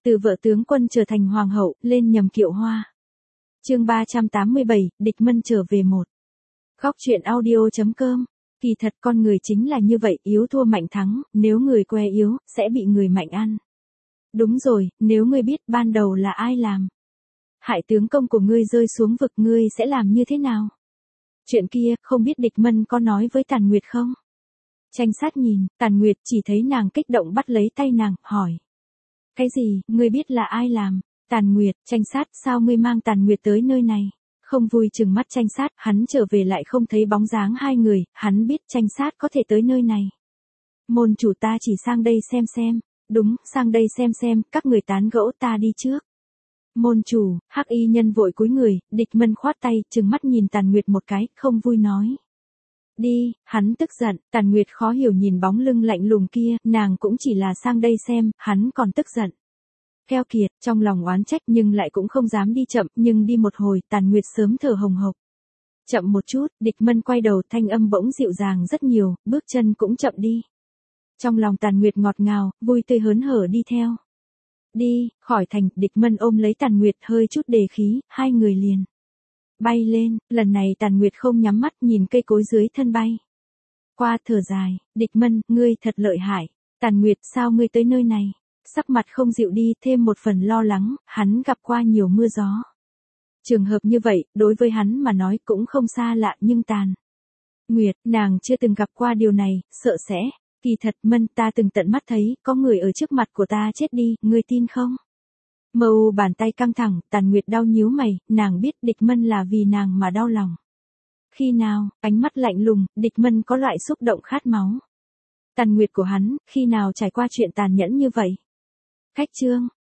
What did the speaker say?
Từ vợ tướng quân trở thành hoàng hậu, lên nhầm kiệu hoa. Chương 387, Địch Mân trở về một. Góc truyện audio.com. Kỳ thật con người chính là như vậy, yếu thua mạnh thắng, nếu người que yếu, sẽ bị người mạnh ăn. Đúng rồi, nếu ngươi biết ban đầu là ai làm hại tướng công của ngươi rơi xuống vực, ngươi sẽ làm như thế nào? Chuyện kia, không biết Địch Mân có nói với Tàn Nguyệt không? Tranh sát nhìn, Tàn Nguyệt chỉ thấy nàng kích động bắt lấy tay nàng, hỏi. Cái gì, ngươi biết là ai làm? Tàn Nguyệt, Tranh sát, sao ngươi mang Tàn Nguyệt tới nơi này? Không vui trừng mắt Tranh sát, hắn trở về lại không thấy bóng dáng hai người, hắn biết Tranh sát có thể tới nơi này. Môn chủ, ta chỉ sang đây xem. Đúng, sang đây xem, các người tán gẫu, ta đi trước. Môn chủ, Hắc Y nhân vội cúi người, Địch Mân khoát tay, trừng mắt nhìn Tàn Nguyệt một cái, không vui nói. Đi, hắn tức giận, Tàn Nguyệt khó hiểu nhìn bóng lưng lạnh lùng kia, nàng cũng chỉ là sang đây xem, hắn còn tức giận. Keo kiệt, trong lòng oán trách nhưng lại cũng không dám đi chậm, nhưng đi một hồi, Tàn Nguyệt sớm thở hồng hộc. Chậm một chút, Địch Mân quay đầu, thanh âm bỗng dịu dàng rất nhiều, bước chân cũng chậm đi. Trong lòng Tàn Nguyệt ngọt ngào, vui tươi hớn hở đi theo. Đi, khỏi thành, Địch Mân ôm lấy Tàn Nguyệt hơi chút đề khí, hai người liền bay lên, lần này Tàn Nguyệt không nhắm mắt nhìn cây cối dưới thân bay. Qua thở dài, Địch Mân, ngươi thật lợi hại. Tàn Nguyệt, sao ngươi tới nơi này? Sắc mặt không dịu đi, thêm một phần lo lắng, hắn gặp qua nhiều mưa gió. Trường hợp như vậy, đối với hắn mà nói cũng không xa lạ, nhưng Tàn Nguyệt, nàng chưa từng gặp qua điều này, sợ sẽ. Kỳ thật Mân, ta từng tận mắt thấy, có người ở trước mặt của ta chết đi, ngươi tin không? Mâu bàn tay căng thẳng, Tàn Nguyệt đau nhíu mày, nàng biết Địch Mân là vì nàng mà đau lòng. Khi nào, ánh mắt lạnh lùng, Địch Mân có loại xúc động khát máu. Tàn Nguyệt của hắn, khi nào trải qua chuyện tàn nhẫn như vậy? Khách trương,